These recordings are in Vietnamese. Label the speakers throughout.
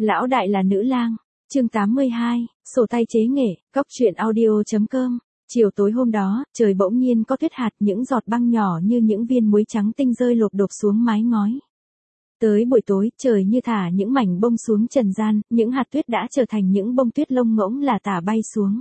Speaker 1: Lão đại là nữ lang. Chương 82, sổ tay chế nghệ, cóc truyện audio.com. Chiều tối hôm đó, trời bỗng nhiên có tuyết hạt, những giọt băng nhỏ như những viên muối trắng tinh rơi lộp đột xuống mái ngói. Tới buổi tối, trời như thả những mảnh bông xuống trần gian, những hạt tuyết đã trở thành những bông tuyết lông ngỗng là tả bay xuống.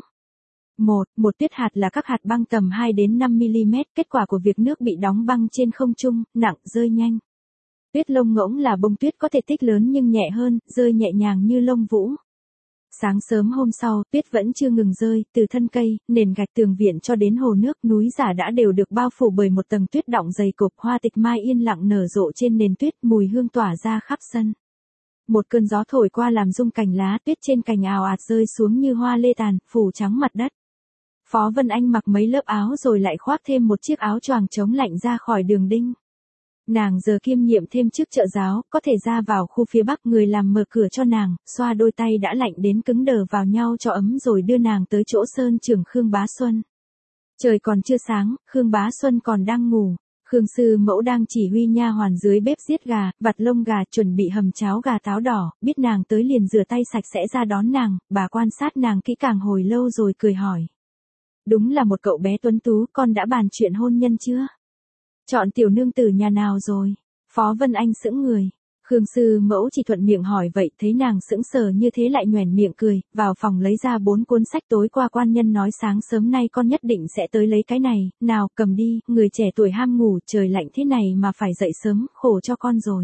Speaker 1: Một tuyết hạt là các hạt băng tầm 2 đến 5 mm, kết quả của việc nước bị đóng băng trên không trung, nặng, rơi nhanh. Tuyết lông ngỗng là bông tuyết có thể tích lớn nhưng nhẹ hơn, rơi nhẹ nhàng như lông vũ. Sáng sớm hôm sau, tuyết vẫn chưa ngừng rơi, từ thân cây, nền gạch tường viện cho đến hồ nước, núi giả đã đều được bao phủ bởi một tầng tuyết đọng dày cộp. Hoa tịch mai yên lặng nở rộ trên nền tuyết, mùi hương tỏa ra khắp sân. Một cơn gió thổi qua làm rung cành lá, tuyết trên cành ào ạt rơi xuống như hoa lê tàn, phủ trắng mặt đất. Phó Vân Anh mặc mấy lớp áo rồi lại khoác thêm một chiếc áo choàng chống lạnh ra khỏi đường đinh. Nàng giờ kiêm nhiệm thêm chức trợ giáo, có thể ra vào khu phía Bắc, người làm mở cửa cho nàng, xoa đôi tay đã lạnh đến cứng đờ vào nhau cho ấm rồi đưa nàng tới chỗ sơn trưởng Khương Bá Xuân. Trời còn chưa sáng, Khương Bá Xuân còn đang ngủ. Khương sư mẫu đang chỉ huy nha hoàn dưới bếp giết gà, vặt lông gà, chuẩn bị hầm cháo gà táo đỏ, biết nàng tới liền rửa tay sạch sẽ ra đón nàng, bà quan sát nàng kỹ càng hồi lâu rồi cười hỏi. Đúng là một cậu bé tuấn tú, con đã bàn chuyện hôn nhân chưa? Chọn tiểu nương tử nhà nào rồi? Phó Vân Anh sững người. Khương sư mẫu chỉ thuận miệng hỏi vậy, thấy nàng sững sờ như thế lại nhoẻn miệng cười, vào phòng lấy ra 4 cuốn sách tối qua quan nhân nói sáng sớm nay con nhất định sẽ tới lấy cái này, nào cầm đi, người trẻ tuổi ham ngủ, trời lạnh thế này mà phải dậy sớm, khổ cho con rồi.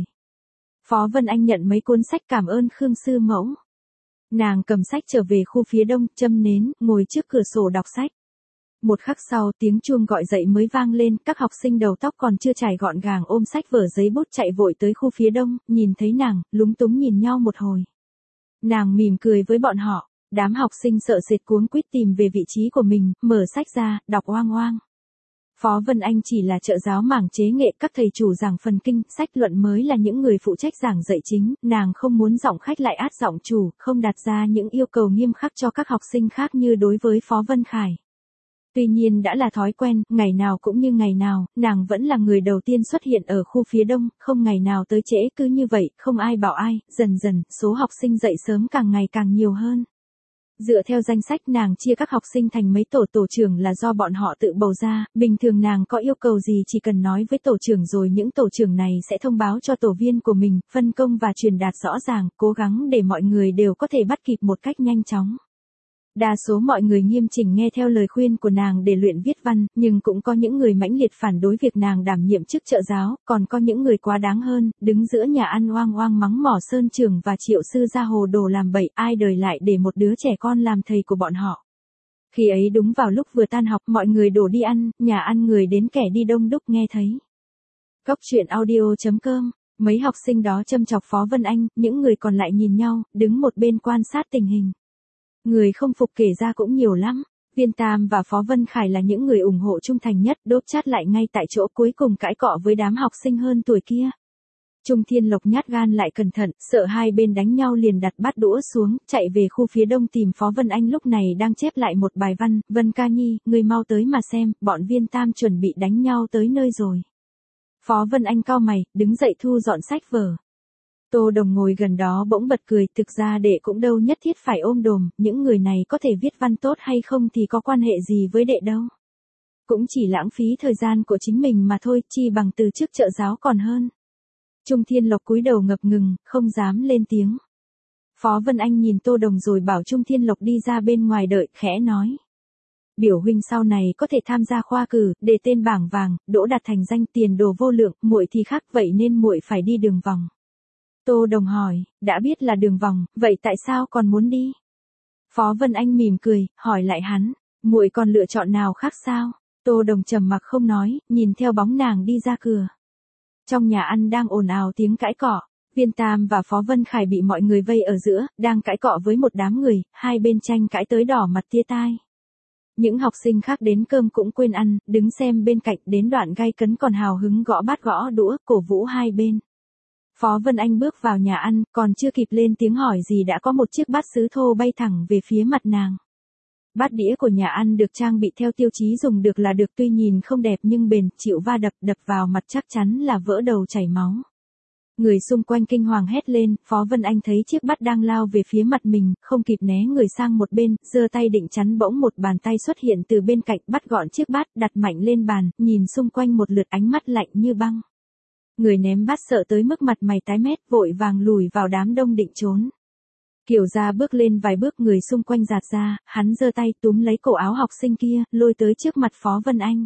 Speaker 1: Phó Vân Anh nhận mấy cuốn sách cảm ơn Khương sư mẫu. Nàng cầm sách trở về khu phía đông, châm nến, ngồi trước cửa sổ đọc sách. Một khắc sau, tiếng chuông gọi dậy mới vang lên, các học sinh đầu tóc còn chưa chải gọn gàng ôm sách vở giấy bút chạy vội tới khu phía đông, nhìn thấy nàng, lúng túng nhìn nhau một hồi. Nàng mỉm cười với bọn họ, đám học sinh sợ sệt cuống quýt tìm về vị trí của mình, mở sách ra, đọc oang oang. Phó Vân Anh chỉ là trợ giáo mảng chế nghệ, các thầy chủ giảng phần kinh, sách luận mới là những người phụ trách giảng dạy chính, nàng không muốn giọng khách lại át giọng chủ, không đặt ra những yêu cầu nghiêm khắc cho các học sinh khác như đối với Phó Vân Khải. Tuy nhiên đã là thói quen, ngày nào cũng như ngày nào, nàng vẫn là người đầu tiên xuất hiện ở khu phía đông, không ngày nào tới trễ, cứ như vậy, không ai bảo ai, dần dần, số học sinh dậy sớm càng ngày càng nhiều hơn. Dựa theo danh sách nàng chia các học sinh thành mấy tổ trưởng là do bọn họ tự bầu ra, bình thường nàng có yêu cầu gì chỉ cần nói với tổ trưởng rồi những tổ trưởng này sẽ thông báo cho tổ viên của mình, phân công và truyền đạt rõ ràng, cố gắng để mọi người đều có thể bắt kịp một cách nhanh chóng. Đa số mọi người nghiêm chỉnh nghe theo lời khuyên của nàng để luyện viết văn, nhưng cũng có những người mãnh liệt phản đối việc nàng đảm nhiệm chức trợ giáo, còn có những người quá đáng hơn, đứng giữa nhà ăn oang oang mắng mỏ sơn trưởng và triệu sư ra hồ đồ làm bậy, ai đời lại để một đứa trẻ con làm thầy của bọn họ. Khi ấy đúng vào lúc vừa tan học, mọi người đổ đi ăn, nhà ăn người đến kẻ đi đông đúc nghe thấy. Cóc truyện audio.com. Mấy học sinh đó châm chọc Phó Vân Anh, những người còn lại nhìn nhau, đứng một bên quan sát tình hình. Người không phục kể ra cũng nhiều lắm. Viên Tam và Phó Vân Khải là những người ủng hộ trung thành nhất, đốp chát lại ngay tại chỗ, cuối cùng cãi cọ với đám học sinh hơn tuổi kia. Trung Thiên Lộc nhát gan lại cẩn thận, sợ hai bên đánh nhau liền đặt bát đũa xuống, chạy về khu phía đông tìm Phó Vân Anh lúc này đang chép lại một bài văn. Vân ca nhi, ngươi mau tới mà xem, bọn Viên Tam chuẩn bị đánh nhau tới nơi rồi. Phó Vân Anh cau mày, đứng dậy thu dọn sách vở. Tô Đồng ngồi gần đó bỗng bật cười, thực ra đệ cũng đâu nhất thiết phải ôm đồm, những người này có thể viết văn tốt hay không thì có quan hệ gì với đệ đâu. Cũng chỉ lãng phí thời gian của chính mình mà thôi, chi bằng từ chức trợ giáo còn hơn. Trung Thiên Lộc cúi đầu ngập ngừng, không dám lên tiếng. Phó Vân Anh nhìn Tô Đồng rồi bảo Trung Thiên Lộc đi ra bên ngoài đợi, khẽ nói. Biểu huynh sau này có thể tham gia khoa cử, đề tên bảng vàng, đỗ đạt thành danh, tiền đồ vô lượng, muội thì khác, vậy nên muội phải đi đường vòng. Tô Đồng hỏi, đã biết là đường vòng, vậy tại sao còn muốn đi? Phó Vân Anh mỉm cười, hỏi lại hắn, muội còn lựa chọn nào khác sao? Tô Đồng trầm mặc không nói, nhìn theo bóng nàng đi ra cửa. Trong nhà ăn đang ồn ào tiếng cãi cọ, Viên Tam và Phó Vân Khải bị mọi người vây ở giữa, đang cãi cọ với một đám người, hai bên tranh cãi tới đỏ mặt tia tai. Những học sinh khác đến cơm cũng quên ăn, đứng xem bên cạnh, đến đoạn gay cấn còn hào hứng gõ bát gõ đũa, cổ vũ hai bên. Phó Vân Anh bước vào nhà ăn, còn chưa kịp lên tiếng hỏi gì đã có một chiếc bát sứ thô bay thẳng về phía mặt nàng. Bát đĩa của nhà ăn được trang bị theo tiêu chí dùng được là được, tuy nhìn không đẹp nhưng bền, chịu va đập vào mặt chắc chắn là vỡ đầu chảy máu. Người xung quanh kinh hoàng hét lên, Phó Vân Anh thấy chiếc bát đang lao về phía mặt mình, không kịp né người sang một bên, giơ tay định chắn bỗng một bàn tay xuất hiện từ bên cạnh bắt gọn chiếc bát đặt mạnh lên bàn, nhìn xung quanh một lượt ánh mắt lạnh như băng. Người ném bát sợ tới mức mặt mày tái mét vội vàng lùi vào đám đông định trốn. Kiều Gia bước lên vài bước người xung quanh giạt ra, hắn giơ tay túm lấy cổ áo học sinh kia, lôi tới trước mặt Phó Vân Anh.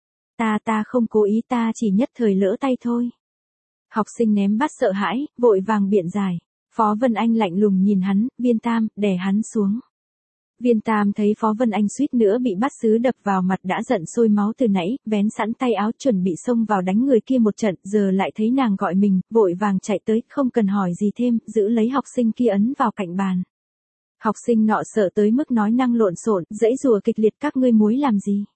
Speaker 1: Ta không cố ý ta chỉ nhất thời lỡ tay thôi. Học sinh ném bát sợ hãi, vội vàng biện giải. Phó Vân Anh lạnh lùng nhìn hắn, Viên Tam, đè hắn xuống. Viên Tam thấy Phó Vân Anh suýt nữa bị bát sứ đập vào mặt đã giận sôi máu từ nãy, vén sẵn tay áo chuẩn bị xông vào đánh người kia một trận, giờ lại thấy nàng gọi mình, vội vàng chạy tới, không cần hỏi gì thêm, giữ lấy học sinh kia ấn vào cạnh bàn. Học sinh nọ sợ tới mức nói năng lộn xộn, giãy giụa kịch liệt các ngươi muốn làm gì?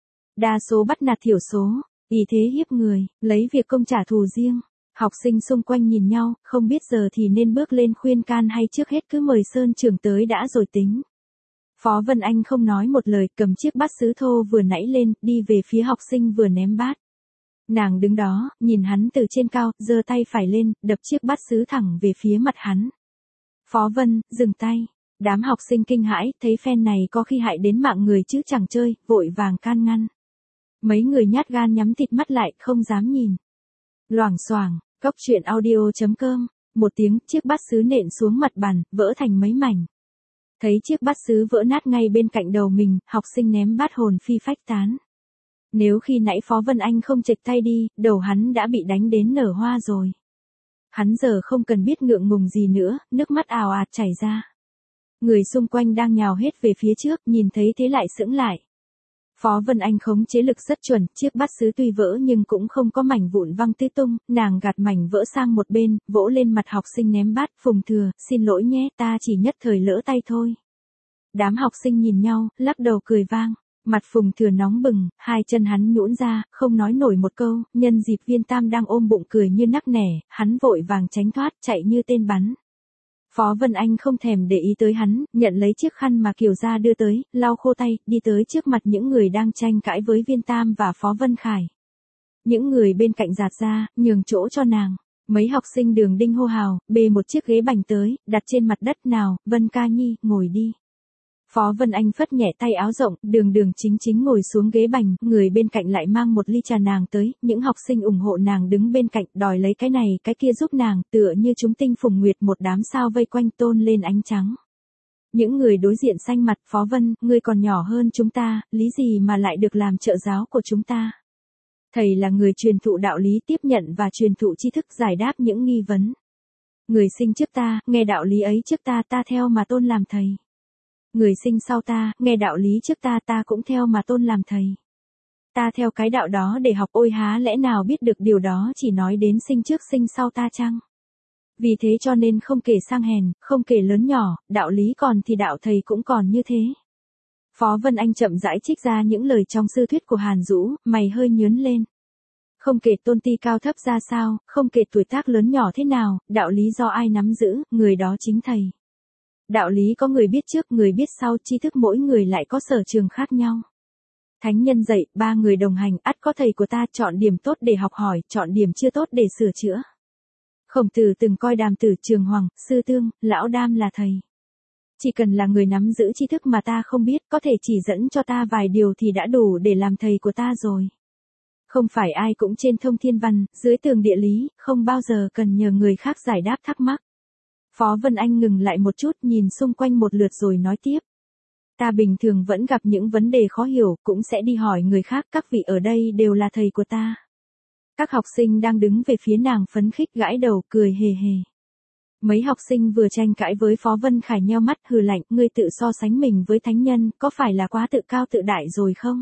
Speaker 1: Đa số bắt nạt thiểu số, ý thế hiếp người, lấy việc công trả thù riêng. Học sinh xung quanh nhìn nhau, không biết giờ thì nên bước lên khuyên can hay trước hết cứ mời Sơn trưởng tới đã rồi tính. Phó Vân Anh không nói một lời, cầm chiếc bát sứ thô vừa nãy lên, đi về phía học sinh vừa ném bát. Nàng đứng đó, nhìn hắn từ trên cao, giơ tay phải lên, đập chiếc bát sứ thẳng về phía mặt hắn. Phó Vân, dừng tay. Đám học sinh kinh hãi, thấy phen này có khi hại đến mạng người chứ chẳng chơi, vội vàng can ngăn. Mấy người nhát gan nhắm thịt mắt lại, không dám nhìn. Loảng xoảng, cốc truyện audio.com, một tiếng, chiếc bát sứ nện xuống mặt bàn, vỡ thành mấy mảnh. Thấy chiếc bát sứ vỡ nát ngay bên cạnh đầu mình, học sinh ném bát hồn phi phách tán. Nếu khi nãy Phó Vân Anh không chệch tay đi, đầu hắn đã bị đánh đến nở hoa rồi. Hắn giờ không cần biết ngượng ngùng gì nữa, nước mắt ào ạt chảy ra. Người xung quanh đang nhào hết về phía trước, nhìn thấy thế lại sững lại. Phó Vân Anh khống chế lực rất chuẩn, chiếc bát sứ tuy vỡ nhưng cũng không có mảnh vụn văng tứ tung, nàng gạt mảnh vỡ sang một bên, vỗ lên mặt học sinh ném bát, Phùng Thừa, xin lỗi nhé, ta chỉ nhất thời lỡ tay thôi. Đám học sinh nhìn nhau, lắc đầu cười vang, mặt Phùng Thừa nóng bừng, hai chân hắn nhũn ra, không nói nổi một câu, nhân dịp Viên Tam đang ôm bụng cười như nắc nẻ, hắn vội vàng tránh thoát, chạy như tên bắn. Phó Vân Anh không thèm để ý tới hắn, nhận lấy chiếc khăn mà Kiều Gia đưa tới, lau khô tay, đi tới trước mặt những người đang tranh cãi với Viên Tam và Phó Vân Khải. Những người bên cạnh giạt ra, nhường chỗ cho nàng. Mấy học sinh Đường Đinh hô hào, bê một chiếc ghế bành tới, đặt trên mặt đất nào, Vân Ca Nhi, ngồi đi. Phó Vân Anh phất nhẹ tay áo rộng, Đường chính ngồi xuống ghế bành, người bên cạnh lại mang một ly trà nàng tới, những học sinh ủng hộ nàng đứng bên cạnh đòi lấy cái này cái kia giúp nàng, tựa như chúng tinh phùng nguyệt một đám sao vây quanh tôn lên ánh trắng. Những người đối diện xanh mặt, Phó Vân, ngươi còn nhỏ hơn chúng ta, lý gì mà lại được làm trợ giáo của chúng ta. Thầy là người truyền thụ đạo lý tiếp nhận và truyền thụ tri thức giải đáp những nghi vấn. Người sinh trước ta, nghe đạo lý ấy trước ta theo mà tôn làm thầy. Người sinh sau ta, nghe đạo lý trước ta cũng theo mà tôn làm thầy. Ta theo cái đạo đó để học ôi há lẽ nào biết được điều đó chỉ nói đến sinh trước sinh sau ta chăng? Vì thế cho nên không kể sang hèn, không kể lớn nhỏ, đạo lý còn thì đạo thầy cũng còn như thế. Phó Vân Anh chậm rãi trích ra những lời trong sư thuyết của Hàn Dũ, mày hơi nhướng lên. Không kể tôn ti cao thấp ra sao, không kể tuổi tác lớn nhỏ thế nào, đạo lý do ai nắm giữ, người đó chính thầy. Đạo lý có người biết trước, người biết sau, tri thức mỗi người lại có sở trường khác nhau. Thánh nhân dạy, ba người đồng hành, ắt có thầy của ta, chọn điểm tốt để học hỏi, chọn điểm chưa tốt để sửa chữa. Khổng Tử từng coi Đàm Tử, Trường Hoàng, Sư Tương, Lão Đam là thầy. Chỉ cần là người nắm giữ tri thức mà ta không biết, có thể chỉ dẫn cho ta vài điều thì đã đủ để làm thầy của ta rồi. Không phải ai cũng trên thông thiên văn, dưới tường địa lý, không bao giờ cần nhờ người khác giải đáp thắc mắc. Phó Vân Anh ngừng lại một chút, nhìn xung quanh một lượt rồi nói tiếp. Ta bình thường vẫn gặp những vấn đề khó hiểu, cũng sẽ đi hỏi người khác, các vị ở đây đều là thầy của ta. Các học sinh đang đứng về phía nàng phấn khích gãi đầu, cười hề hề. Mấy học sinh vừa tranh cãi với Phó Vân Khải nheo mắt hừ lạnh, ngươi tự so sánh mình với thánh nhân, có phải là quá tự cao tự đại rồi không?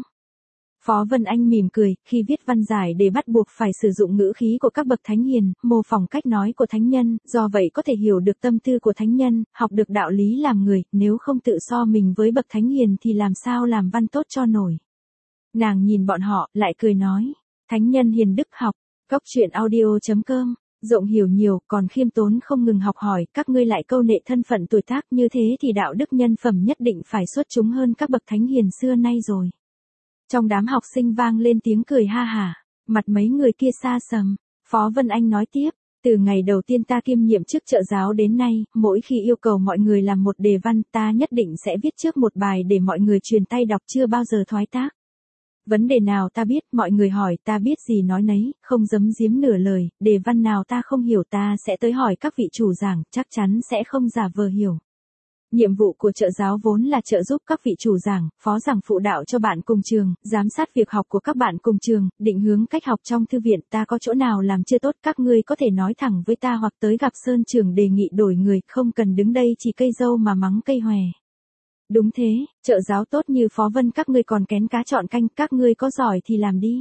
Speaker 1: Phó Vân Anh mỉm cười, khi viết văn giải để bắt buộc phải sử dụng ngữ khí của các bậc thánh hiền, mô phỏng cách nói của thánh nhân, do vậy có thể hiểu được tâm tư của thánh nhân, học được đạo lý làm người, nếu không tự so mình với bậc thánh hiền thì làm sao làm văn tốt cho nổi. Nàng nhìn bọn họ, lại cười nói, thánh nhân hiền đức học, cốc truyện audio.com, rộng hiểu nhiều, còn khiêm tốn không ngừng học hỏi, các ngươi lại câu nệ thân phận tuổi tác như thế thì đạo đức nhân phẩm nhất định phải xuất chúng hơn các bậc thánh hiền xưa nay rồi. Trong đám học sinh vang lên tiếng cười ha hả, mặt mấy người kia xa sầm. Phó Vân Anh nói tiếp, Từ ngày đầu tiên ta kiêm nhiệm chức trợ giáo đến nay, mỗi khi yêu cầu mọi người làm một đề văn, ta nhất định sẽ viết trước một bài để mọi người truyền tay đọc, chưa bao giờ thoái thác. Vấn đề nào ta biết, mọi người hỏi ta biết gì nói nấy, không giấu giếm nửa lời, đề văn nào ta không hiểu ta sẽ tới hỏi các vị chủ giảng, chắc chắn sẽ không giả vờ hiểu. Nhiệm vụ của trợ giáo vốn là trợ giúp các vị chủ giảng, phó giảng phụ đạo cho bạn cùng trường, giám sát việc học của các bạn cùng trường, định hướng cách học trong thư viện. Ta có chỗ nào làm chưa tốt, các ngươi có thể nói thẳng với ta hoặc tới gặp Sơn trưởng đề nghị đổi người, không cần đứng đây chỉ cây dâu mà mắng cây hòe. Đúng thế, trợ giáo tốt như Phó Vân các ngươi còn kén cá chọn canh, các ngươi có giỏi thì làm đi.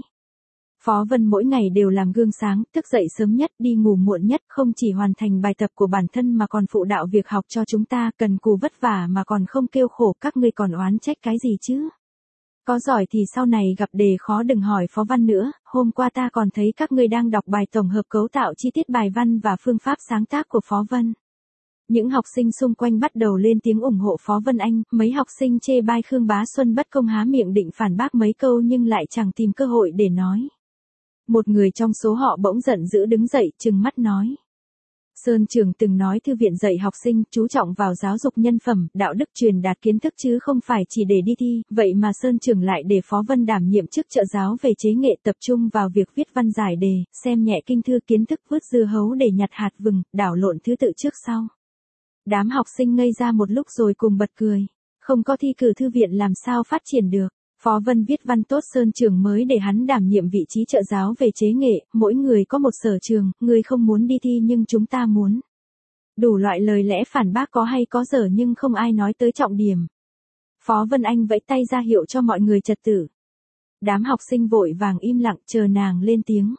Speaker 1: Phó Vân mỗi ngày đều làm gương sáng, thức dậy sớm nhất, đi ngủ muộn nhất, không chỉ hoàn thành bài tập của bản thân mà còn phụ đạo việc học cho chúng ta, cần cù vất vả mà còn không kêu khổ, các ngươi còn oán trách cái gì chứ? Có giỏi thì sau này gặp đề khó đừng hỏi Phó Văn nữa, hôm qua ta còn thấy các ngươi đang đọc bài tổng hợp cấu tạo chi tiết bài văn và phương pháp sáng tác của Phó Vân. Những học sinh xung quanh bắt đầu lên tiếng ủng hộ Phó Vân Anh, mấy học sinh chê bai Khương Bá Xuân bất công há miệng định phản bác mấy câu nhưng lại chẳng tìm cơ hội để nói. Một người trong số họ bỗng giận dữ đứng dậy, trừng mắt nói. Sơn trưởng từng nói thư viện dạy học sinh chú trọng vào giáo dục nhân phẩm, đạo đức truyền đạt kiến thức chứ không phải chỉ để đi thi, vậy mà Sơn trưởng lại để Phó Vân đảm nhiệm chức trợ giáo về chế nghệ, tập trung vào việc viết văn giải đề, xem nhẹ kinh thư kiến thức, vứt dưa hấu để nhặt hạt vừng, đảo lộn thứ tự trước sau. Đám học sinh ngây ra một lúc rồi cùng bật cười. Không có thi cử thư viện làm sao phát triển được. Phó Vân viết văn tốt, Sơn trưởng mới để hắn đảm nhiệm vị trí trợ giáo về chế nghệ, mỗi người có một sở trường, người không muốn đi thi nhưng chúng ta muốn. Đủ loại lời lẽ phản bác có hay có dở nhưng không ai nói tới trọng điểm. Phó Vân Anh vẫy tay ra hiệu cho mọi người trật tự. Đám học sinh vội vàng im lặng chờ nàng lên tiếng.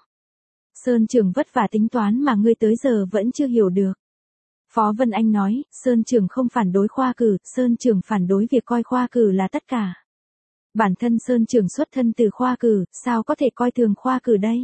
Speaker 1: Sơn trưởng vất vả tính toán mà ngươi tới giờ vẫn chưa hiểu được. Phó Vân Anh nói, Sơn trưởng không phản đối khoa cử, Sơn trưởng phản đối việc coi khoa cử là tất cả. Bản thân Sơn trưởng xuất thân từ khoa cử, sao có thể coi thường khoa cử đây?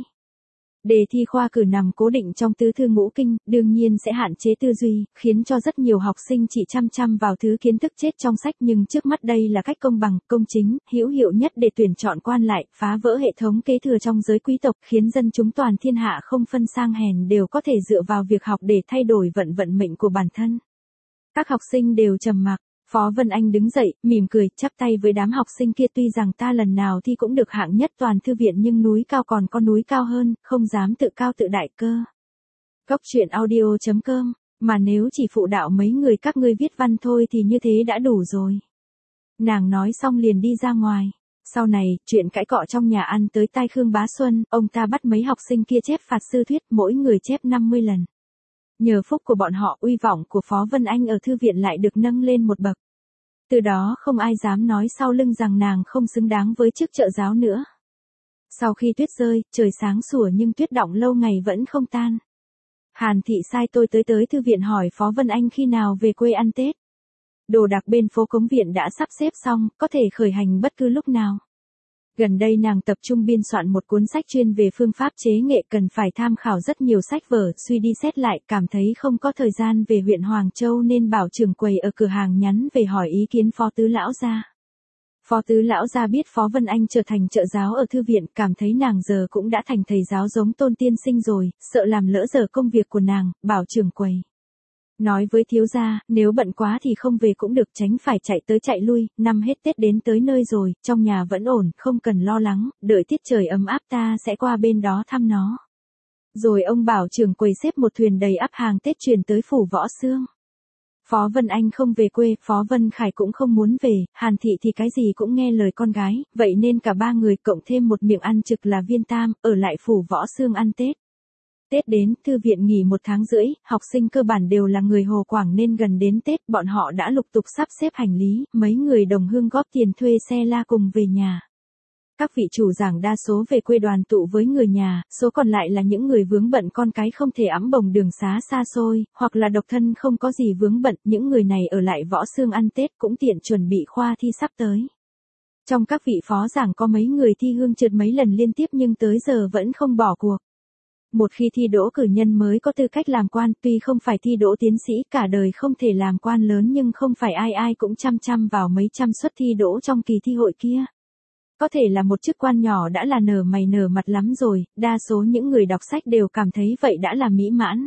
Speaker 1: Đề thi khoa cử nằm cố định trong tứ thư ngũ kinh, đương nhiên sẽ hạn chế tư duy, khiến cho rất nhiều học sinh chỉ chăm chăm vào thứ kiến thức chết trong sách, nhưng trước mắt đây là cách công bằng, công chính, hữu hiệu nhất để tuyển chọn quan lại, phá vỡ hệ thống kế thừa trong giới quý tộc, khiến dân chúng toàn thiên hạ không phân sang hèn đều có thể dựa vào việc học để thay đổi vận mệnh của bản thân. Các học sinh đều trầm mặc. Phó Vân Anh đứng dậy, mỉm cười, chắp tay với đám học sinh kia, tuy rằng ta lần nào thì cũng được hạng nhất toàn thư viện nhưng núi cao còn có núi cao hơn, không dám tự cao tự đại cơ. Góc truyện audio.com, mà nếu chỉ phụ đạo mấy người các ngươi viết văn thôi thì như thế đã đủ rồi. Nàng nói xong liền đi ra ngoài. Sau này, chuyện cãi cọ trong nhà ăn tới tai Khương Bá Xuân, ông ta bắt mấy học sinh kia chép phạt sư thuyết, mỗi người chép 50 lần. Nhờ phúc của bọn họ, uy vọng của Phó Vân Anh ở thư viện lại được nâng lên một bậc. Từ đó không ai dám nói sau lưng rằng nàng không xứng đáng với chức trợ giáo nữa. Sau khi tuyết rơi, trời sáng sủa nhưng tuyết đọng lâu ngày vẫn không tan. Hàn Thị sai tôi tới thư viện hỏi Phó Vân Anh khi nào về quê ăn Tết. Đồ đạc bên phố Cống Viện đã sắp xếp xong, có thể khởi hành bất cứ lúc nào. Gần đây nàng tập trung biên soạn một cuốn sách chuyên về phương pháp chế nghệ, cần phải tham khảo rất nhiều sách vở, suy đi xét lại, cảm thấy không có thời gian về huyện Hoàng Châu nên bảo trưởng quầy ở cửa hàng nhắn về hỏi ý kiến Phó Tứ Lão gia. Phó Tứ Lão gia biết Phó Vân Anh trở thành trợ giáo ở thư viện, cảm thấy nàng giờ cũng đã thành thầy giáo giống Tôn tiên sinh rồi, sợ làm lỡ giờ công việc của nàng, bảo trưởng quầy. Nói với thiếu gia, nếu bận quá thì không về cũng được, tránh phải chạy tới chạy lui, năm hết Tết đến tới nơi rồi, trong nhà vẫn ổn, không cần lo lắng, đợi tiết trời ấm áp ta sẽ qua bên đó thăm nó. Rồi ông bảo trưởng quầy xếp một thuyền đầy ắp hàng Tết chuyển tới phủ Võ Xương. Phó Vân Anh không về quê, Phó Vân Khải cũng không muốn về, Hàn Thị thì cái gì cũng nghe lời con gái, vậy nên cả ba người cộng thêm một miệng ăn trực là Viên Tam, ở lại phủ Võ Xương ăn Tết. Tết đến, thư viện nghỉ 1 tháng rưỡi, học sinh cơ bản đều là người Hồ Quảng nên gần đến Tết bọn họ đã lục tục sắp xếp hành lý, mấy người đồng hương góp tiền thuê xe la cùng về nhà. Các vị chủ giảng đa số về quê đoàn tụ với người nhà, số còn lại là những người vướng bận con cái không thể ẵm bồng đường xá xa xôi, hoặc là độc thân không có gì vướng bận, những người này ở lại Võ Xương ăn Tết cũng tiện chuẩn bị khoa thi sắp tới. Trong các vị phó giảng có mấy người thi hương trượt mấy lần liên tiếp nhưng tới giờ vẫn không bỏ cuộc. Một khi thi đỗ cử nhân mới có tư cách làm quan, tuy không phải thi đỗ tiến sĩ, cả đời không thể làm quan lớn nhưng không phải ai ai cũng chăm vào mấy trăm suất thi đỗ trong kỳ thi hội kia. có thể là một chức quan nhỏ đã là nở mày nở mặt lắm rồi, đa số những người đọc sách đều cảm thấy vậy đã là mỹ mãn.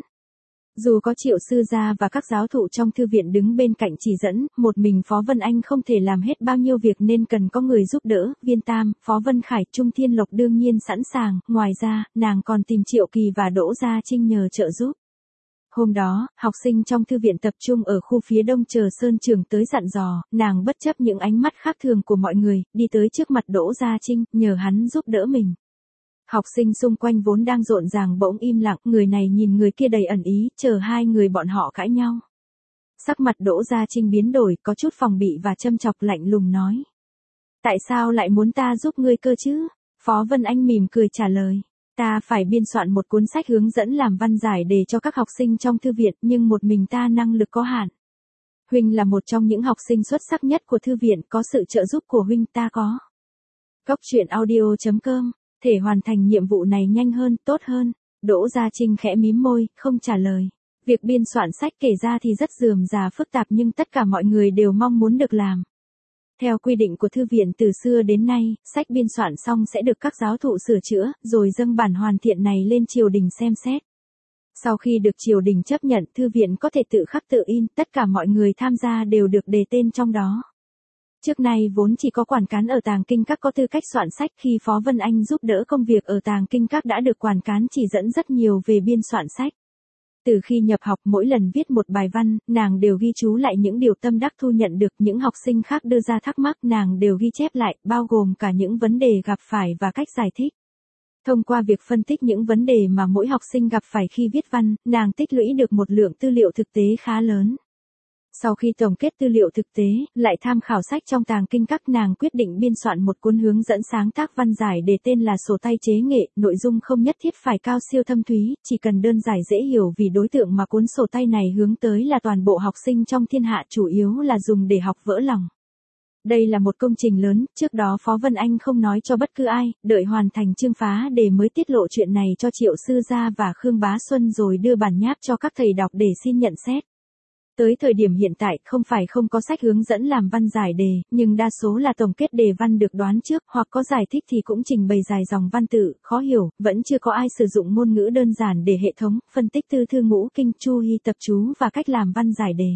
Speaker 1: Dù có Triệu sư gia và các giáo thụ trong thư viện đứng bên cạnh chỉ dẫn, một mình Phó Vân Anh không thể làm hết bao nhiêu việc nên cần có người giúp đỡ, Viên Tam, Phó Vân Khải, Trung Thiên Lộc đương nhiên sẵn sàng, ngoài ra, nàng còn tìm Triệu Kỳ và Đỗ Gia Trinh nhờ trợ giúp. Hôm đó, học sinh trong thư viện tập trung ở khu phía đông chờ Sơn Trường tới dặn dò, nàng bất chấp những ánh mắt khác thường của mọi người, đi tới trước mặt Đỗ Gia Trinh, nhờ hắn giúp đỡ mình. Học sinh xung quanh vốn đang rộn ràng bỗng im lặng, người này nhìn người kia đầy ẩn ý, chờ hai người bọn họ cãi nhau. Sắc mặt Đỗ Gia Trinh biến đổi, có chút phòng bị và châm chọc lạnh lùng nói. Tại sao lại muốn ta giúp ngươi cơ chứ? Phó Vân Anh mỉm cười trả lời. Ta phải biên soạn một cuốn sách hướng dẫn làm văn giải đề cho các học sinh trong thư viện, nhưng một mình ta năng lực có hạn. Huynh là một trong những học sinh xuất sắc nhất của thư viện, có sự trợ giúp của huynh ta có. Góc truyện audio.com, thể hoàn thành nhiệm vụ này nhanh hơn, tốt hơn. Đỗ Gia Trinh khẽ mím môi, không trả lời. Việc biên soạn sách kể ra thì rất rườm rà phức tạp nhưng tất cả mọi người đều mong muốn được làm. Theo quy định của thư viện từ xưa đến nay, sách biên soạn xong sẽ được các giáo thụ sửa chữa, rồi dâng bản hoàn thiện này lên triều đình xem xét. Sau khi được triều đình chấp nhận, thư viện có thể tự khắc tự in, tất cả mọi người tham gia đều được đề tên trong đó. Trước nay vốn chỉ có quản cán ở Tàng Kinh Các có tư cách soạn sách, khi Phó Vân Anh giúp đỡ công việc ở Tàng Kinh Các đã được quản cán chỉ dẫn rất nhiều về biên soạn sách. Từ khi nhập học mỗi lần viết một bài văn, nàng đều ghi chú lại những điều tâm đắc thu nhận được, những học sinh khác đưa ra thắc mắc nàng đều ghi chép lại, bao gồm cả những vấn đề gặp phải và cách giải thích. Thông qua việc phân tích những vấn đề mà mỗi học sinh gặp phải khi viết văn, nàng tích lũy được một lượng tư liệu thực tế khá lớn. Sau khi tổng kết tư liệu thực tế, lại tham khảo sách trong Tàng Kinh Các, nàng quyết định biên soạn một cuốn hướng dẫn sáng tác văn giải đề tên là Sổ tay chế nghệ, nội dung không nhất thiết phải cao siêu thâm thúy, chỉ cần đơn giản dễ hiểu vì đối tượng mà cuốn sổ tay này hướng tới là toàn bộ học sinh trong thiên hạ, chủ yếu là dùng để học vỡ lòng. Đây là một công trình lớn, trước đó Phó Vân Anh không nói cho bất cứ ai, đợi hoàn thành chương phá đề mới tiết lộ chuyện này cho Triệu sư gia và Khương Bá Xuân rồi đưa bản nháp cho các thầy đọc để xin nhận xét. Tới thời điểm hiện tại, không phải không có sách hướng dẫn làm văn giải đề, nhưng đa số là tổng kết đề văn được đoán trước, hoặc có giải thích thì cũng trình bày dài dòng văn tự, khó hiểu, vẫn chưa có ai sử dụng ngôn ngữ đơn giản để hệ thống, phân tích tư thư ngũ kinh, chu hy tập chú và cách làm văn giải đề.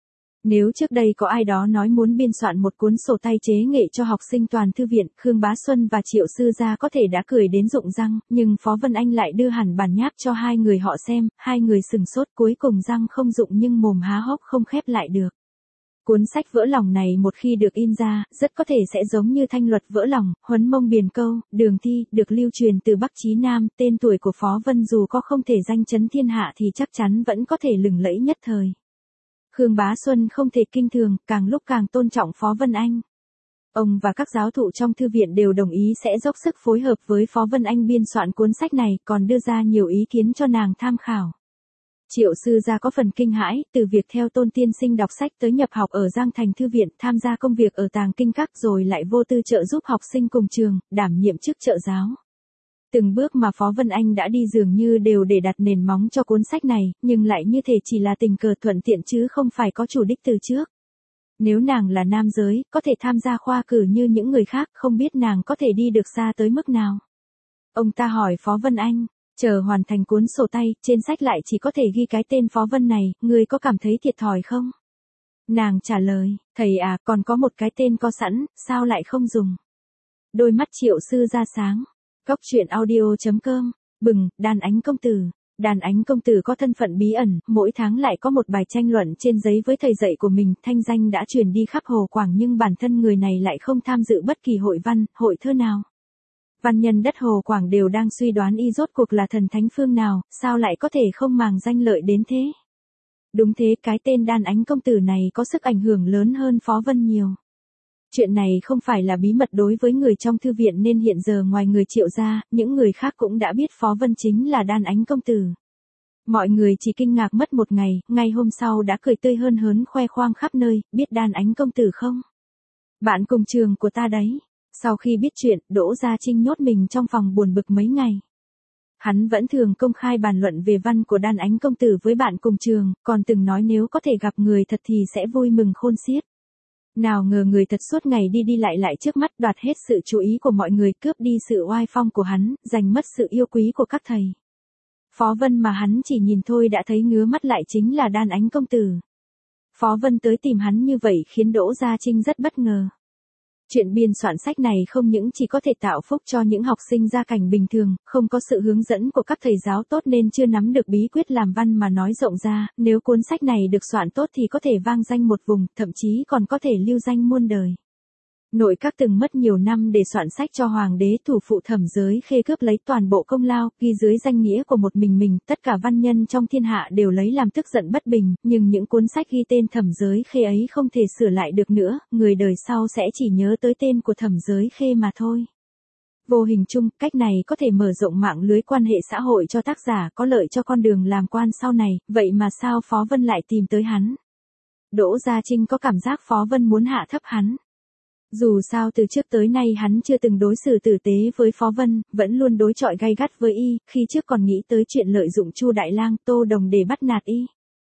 Speaker 1: Nếu trước đây có ai đó nói muốn biên soạn một cuốn sổ tay chế nghệ cho học sinh toàn thư viện, Khương Bá Xuân và Triệu sư gia có thể đã cười đến rụng răng, nhưng Phó Vân Anh lại đưa hẳn bản nháp cho hai người họ xem, hai người sừng sốt, cuối cùng răng không rụng nhưng mồm há hốc không khép lại được. Cuốn sách vỡ lòng này một khi được in ra, rất có thể sẽ giống như Thanh Luật vỡ lòng, Huấn Mông Biền Câu, Đường Thi, được lưu truyền từ Bắc chí Nam, tên tuổi của Phó Vân dù có không thể danh chấn thiên hạ thì chắc chắn vẫn có thể lừng lẫy nhất thời. Khương Bá Xuân không thể kinh thường, càng lúc càng tôn trọng Phó Vân Anh. Ông và các giáo thụ trong thư viện đều đồng ý sẽ dốc sức phối hợp với Phó Vân Anh biên soạn cuốn sách này, còn đưa ra nhiều ý kiến cho nàng tham khảo. Triệu sư gia có phần kinh hãi, từ việc theo Tôn tiên sinh đọc sách tới nhập học ở Giang Thành thư viện, tham gia công việc ở Tàng Kinh Các rồi lại vô tư trợ giúp học sinh cùng trường, đảm nhiệm chức trợ giáo. Từng bước mà Phó Vân Anh đã đi dường như đều để đặt nền móng cho cuốn sách này, nhưng lại như thể chỉ là tình cờ thuận tiện chứ không phải có chủ đích từ trước. Nếu nàng là nam giới, có thể tham gia khoa cử như những người khác, không biết nàng có thể đi được xa tới mức nào. Ông ta hỏi Phó Vân Anh, chờ hoàn thành cuốn sổ tay, trên sách lại chỉ có thể ghi cái tên Phó Vân này, ngươi có cảm thấy thiệt thòi không? Nàng trả lời, thầy à, còn có một cái tên có sẵn, sao lại không dùng? Đôi mắt Triệu sư ra sáng. Góc truyện audio.com, bừng, Đàn Ánh Công Tử. Đàn Ánh Công Tử có thân phận bí ẩn, mỗi tháng lại có một bài tranh luận trên giấy với thầy dạy của mình, thanh danh đã truyền đi khắp Hồ Quảng nhưng bản thân người này lại không tham dự bất kỳ hội văn, hội thơ nào. Văn nhân đất Hồ Quảng đều đang suy đoán y rốt cuộc là thần thánh phương nào, sao lại có thể không màng danh lợi đến thế. Đúng thế, cái tên Đàn Ánh Công Tử này có sức ảnh hưởng lớn hơn Phó Vân nhiều. Chuyện này không phải là bí mật đối với người trong thư viện nên hiện giờ ngoài người Triệu ra, những người khác cũng đã biết Phó Vân chính là Đàn Ánh Công Tử. Mọi người chỉ kinh ngạc mất một ngày, ngay hôm sau đã cười tươi hơn hớn khoe khoang khắp nơi, biết Đàn Ánh Công Tử không? Bạn cùng trường của ta đấy. Sau khi biết chuyện, Đỗ Gia Trinh nhốt mình trong phòng buồn bực mấy ngày. Hắn vẫn thường công khai bàn luận về văn của Đàn Ánh Công Tử với bạn cùng trường, còn từng nói nếu có thể gặp người thật thì sẽ vui mừng khôn xiết. Nào ngờ người thật suốt ngày đi đi lại lại trước mắt, đoạt hết sự chú ý của mọi người, cướp đi sự oai phong của hắn, giành mất sự yêu quý của các thầy. Phó Vân mà hắn chỉ nhìn thôi đã thấy ngứa mắt lại chính là Đan Ánh công tử. Phó Vân tới tìm hắn như vậy khiến Đỗ Gia Trinh rất bất ngờ. Chuyện biên soạn sách này không những chỉ có thể tạo phúc cho những học sinh gia cảnh bình thường, không có sự hướng dẫn của các thầy giáo tốt nên chưa nắm được bí quyết làm văn mà nói rộng ra, nếu cuốn sách này được soạn tốt thì có thể vang danh một vùng, thậm chí còn có thể lưu danh muôn đời. Nội các từng mất nhiều năm để soạn sách cho hoàng đế, thủ phụ Thẩm Giới Khê cướp lấy toàn bộ công lao, ghi dưới danh nghĩa của một mình, tất cả văn nhân trong thiên hạ đều lấy làm tức giận bất bình, nhưng những cuốn sách ghi tên Thẩm Giới Khê ấy không thể sửa lại được nữa, người đời sau sẽ chỉ nhớ tới tên của Thẩm Giới Khê mà thôi. Vô hình chung, cách này có thể mở rộng mạng lưới quan hệ xã hội cho tác giả, có lợi cho con đường làm quan sau này, vậy mà sao Phó Vân lại tìm tới hắn? Đỗ Gia Trinh có cảm giác Phó Vân muốn hạ thấp hắn. Dù sao từ trước tới nay hắn chưa từng đối xử tử tế với Phó Vân, vẫn luôn đối chọi gay gắt với y, khi trước còn nghĩ tới chuyện lợi dụng Chu Đại Lang, Tô Đồng để bắt nạt y.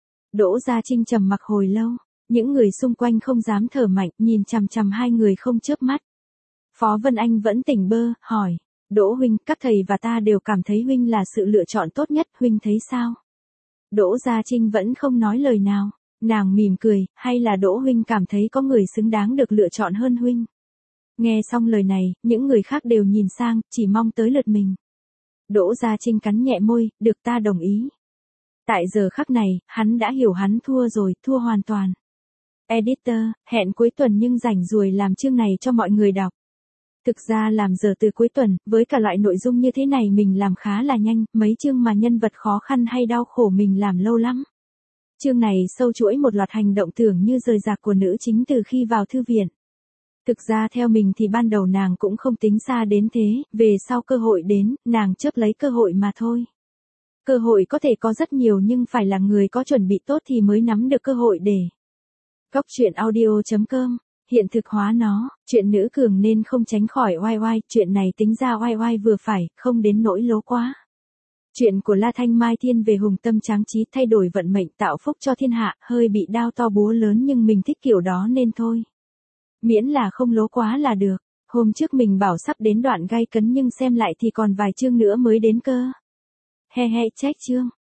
Speaker 1: Đỗ Gia Trinh trầm mặc hồi lâu, những người xung quanh không dám thở mạnh, nhìn chằm chằm hai người không chớp mắt. Phó Vân Anh vẫn tỉnh bơ, hỏi, Đỗ huynh, các thầy và ta đều cảm thấy huynh là sự lựa chọn tốt nhất, huynh thấy sao? Đỗ Gia Trinh vẫn không nói lời nào. Nàng mỉm cười, hay là Đỗ huynh cảm thấy có người xứng đáng được lựa chọn hơn huynh? Nghe xong lời này, những người khác đều nhìn sang, chỉ mong tới lượt mình. Đỗ Gia Trinh cắn nhẹ môi, được, ta đồng ý. Tại giờ khắc này, hắn đã hiểu hắn thua rồi, thua hoàn toàn. Editor, hẹn cuối tuần nhưng rảnh ruồi làm chương này cho mọi người đọc. Thực ra làm giờ từ cuối tuần, với cả loại nội dung như thế này mình làm khá là nhanh, mấy chương mà nhân vật khó khăn hay đau khổ mình làm lâu lắm. Chương này sâu chuỗi một loạt hành động tưởng như rời rạc của nữ chính từ khi vào thư viện. Thực ra theo mình thì ban đầu nàng cũng không tính xa đến thế, về sau cơ hội đến, nàng chớp lấy cơ hội mà thôi. Cơ hội có thể có rất nhiều nhưng phải là người có chuẩn bị tốt thì mới nắm được cơ hội để. Góc truyện audio.com, hiện thực hóa nó, chuyện nữ cường nên không tránh khỏi oai oai, chuyện này tính ra oai oai vừa phải, không đến nỗi lố quá. Chuyện của La Thanh Mai Thiên về hùng tâm tráng trí, thay đổi vận mệnh, tạo phúc cho thiên hạ, hơi bị đao to búa lớn nhưng mình thích kiểu đó nên thôi. Miễn là không lố quá là được. Hôm trước mình bảo sắp đến đoạn gay cấn nhưng xem lại thì còn vài chương nữa mới đến cơ. He he, check chương.